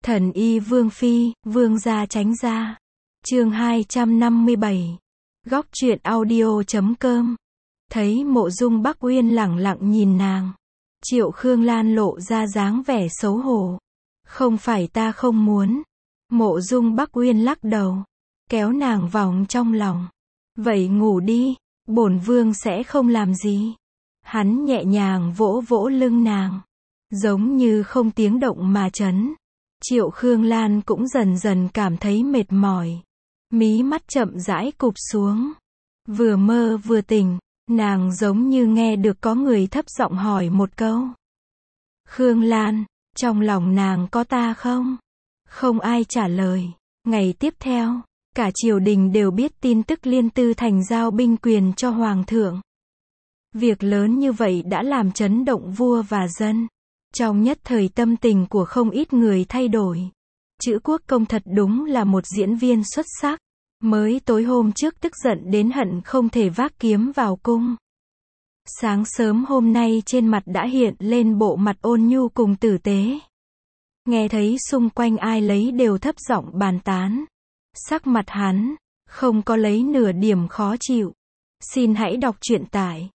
Thần y Vương Phi, Vương gia tránh ra. Chương 257. Góc truyện audio.com. Thấy Mộ Dung Bắc Uyên lẳng lặng nhìn nàng. Triệu Khương Lan lộ ra dáng vẻ xấu hổ. Không phải ta không muốn. Mộ Dung Bắc Uyên lắc đầu, kéo nàng vòng trong lòng. Vậy ngủ đi, bổn vương sẽ không làm gì. Hắn nhẹ nhàng vỗ vỗ lưng nàng, giống như không tiếng động mà chấn. Triệu Khương Lan cũng dần dần cảm thấy mệt mỏi. Mí mắt chậm rãi cụp xuống. Vừa mơ vừa tỉnh, nàng giống như nghe được có người thấp giọng hỏi một câu. Khương Lan, trong lòng nàng có ta không? Không ai trả lời. Ngày tiếp theo, cả triều đình đều biết tin tức Liên Tư Thành giao binh quyền cho Hoàng thượng. Việc lớn như vậy đã làm chấn động vua và dân. Trong nhất thời tâm tình của không ít người thay đổi. Chữ Quốc Công thật đúng là một diễn viên xuất sắc. Mới tối hôm trước tức giận đến hận không thể vác kiếm vào cung. Sáng sớm hôm nay trên mặt đã hiện lên bộ mặt ôn nhu cùng tử tế. Nghe thấy xung quanh ai lấy đều thấp giọng bàn tán. Sắc mặt hắn không có lấy nửa điểm khó chịu. Xin hãy đọc truyện tại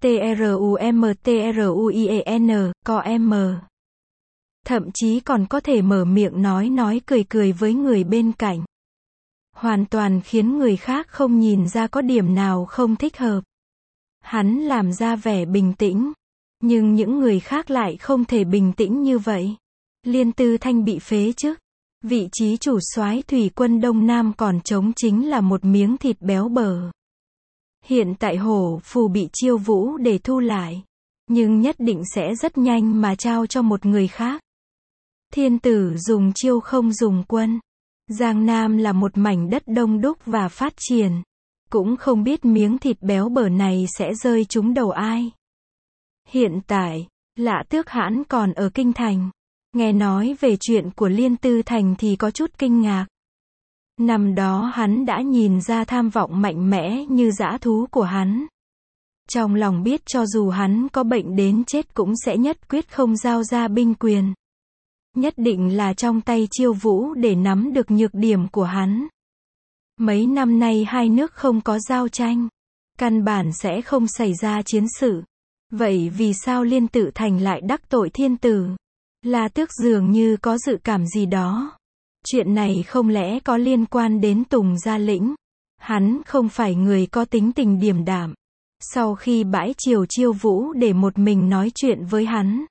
trumtruien.com. Thậm chí còn có thể mở miệng nói cười với người bên cạnh. Hoàn toàn khiến người khác không nhìn ra có điểm nào không thích hợp. Hắn làm ra vẻ bình tĩnh, nhưng những người khác lại không thể bình tĩnh như vậy. Liên Tư Thanh bị phế chức, vị trí chủ soái thủy quân Đông Nam còn trống chính là một miếng thịt béo bở. Hiện tại Hổ Phù bị Chiêu Vũ để thu lại, nhưng nhất định sẽ rất nhanh mà trao cho một người khác. Thiên tử dùng chiêu không dùng quân. Giang Nam là một mảnh đất đông đúc và phát triển. Cũng không biết miếng thịt béo bở này sẽ rơi trúng đầu ai. Hiện tại, Lã Tước Hãn còn ở Kinh Thành. Nghe nói về chuyện của Liên Tư Thành thì có chút kinh ngạc. Năm đó hắn đã nhìn ra tham vọng mạnh mẽ như dã thú của hắn. Trong lòng biết cho dù hắn có bệnh đến chết cũng sẽ nhất quyết không giao ra binh quyền. Nhất định là trong tay Chiêu Vũ để nắm được nhược điểm của hắn. Mấy năm nay hai nước không có giao tranh, căn bản sẽ không xảy ra chiến sự. Vậy vì sao Liên Tự Thành lại đắc tội thiên tử? Là Tước dường như có dự cảm gì đó. Chuyện này không lẽ có liên quan đến Tùng Gia Lĩnh? Hắn không phải người có tính tình điềm đạm. Sau khi bãi triều Chiêu Vũ để một mình nói chuyện với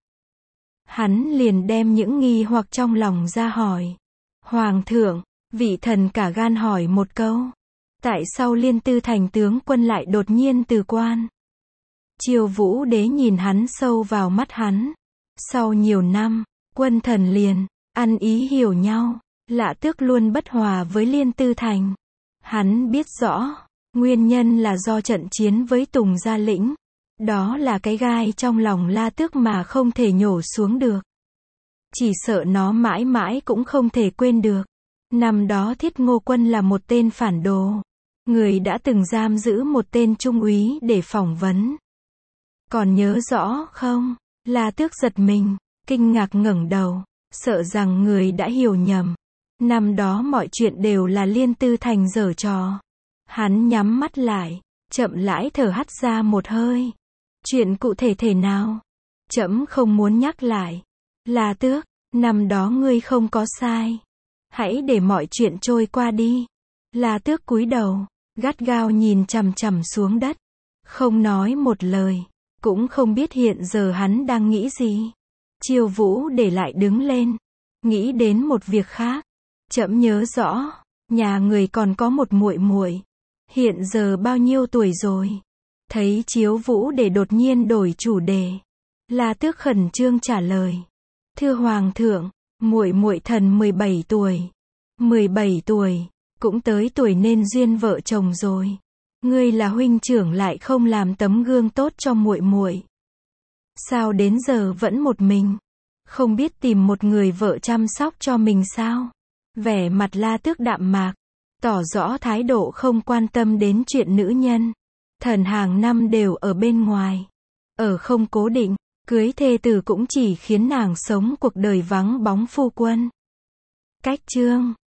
hắn liền đem những nghi hoặc trong lòng ra hỏi. Hoàng thượng, vị thần cả gan hỏi một câu. Tại sao Liên Tư Thành tướng quân lại đột nhiên từ quan? Chiêu Vũ đế nhìn hắn sâu vào mắt hắn. Sau nhiều năm, quân thần liền ăn ý hiểu nhau. Lã Tước luôn bất hòa với Liên Tư Thành. Hắn biết rõ, nguyên nhân là do trận chiến với Tùng Gia Lĩnh. Đó là cái gai trong lòng La Tước mà không thể nhổ xuống được. Chỉ sợ nó mãi mãi cũng không thể quên được. Năm đó Thiết Ngô Quân là một tên phản đồ. Người đã từng giam giữ một tên trung úy để phỏng vấn. Còn nhớ rõ không? La Tước giật mình, kinh ngạc ngẩng đầu, sợ rằng người đã hiểu nhầm. Năm đó mọi chuyện đều là Liên Tư Thành giở trò. Hắn nhắm mắt lại, chậm rãi thở hắt ra một hơi. Chuyện cụ thể thế nào? Trẫm không muốn nhắc lại. La Tước, năm đó ngươi không có sai. Hãy để mọi chuyện trôi qua đi. La Tước cúi đầu, gắt gao nhìn chằm chằm xuống đất. Không nói một lời. Cũng không biết hiện giờ hắn đang nghĩ gì. Chiêu Vũ để lại đứng lên. Nghĩ đến một việc khác. Trẫm nhớ rõ, nhà người còn có một muội muội. Hiện giờ bao nhiêu tuổi rồi? Thấy Chiêu Vũ để đột nhiên đổi chủ đề. La Tước khẩn trương trả lời. Thưa Hoàng thượng, muội muội thần 17 tuổi. 17 tuổi, cũng tới tuổi nên duyên vợ chồng rồi. Ngươi là huynh trưởng lại không làm tấm gương tốt cho muội muội. Sao đến giờ vẫn một mình? Không biết tìm một người vợ chăm sóc cho mình sao? Vẻ mặt La Tước đạm mạc, tỏ rõ thái độ không quan tâm đến chuyện nữ nhân. Thần hàng năm đều ở bên ngoài, ở không cố định, cưới thê tử cũng chỉ khiến nàng sống cuộc đời vắng bóng phu quân. Cách chương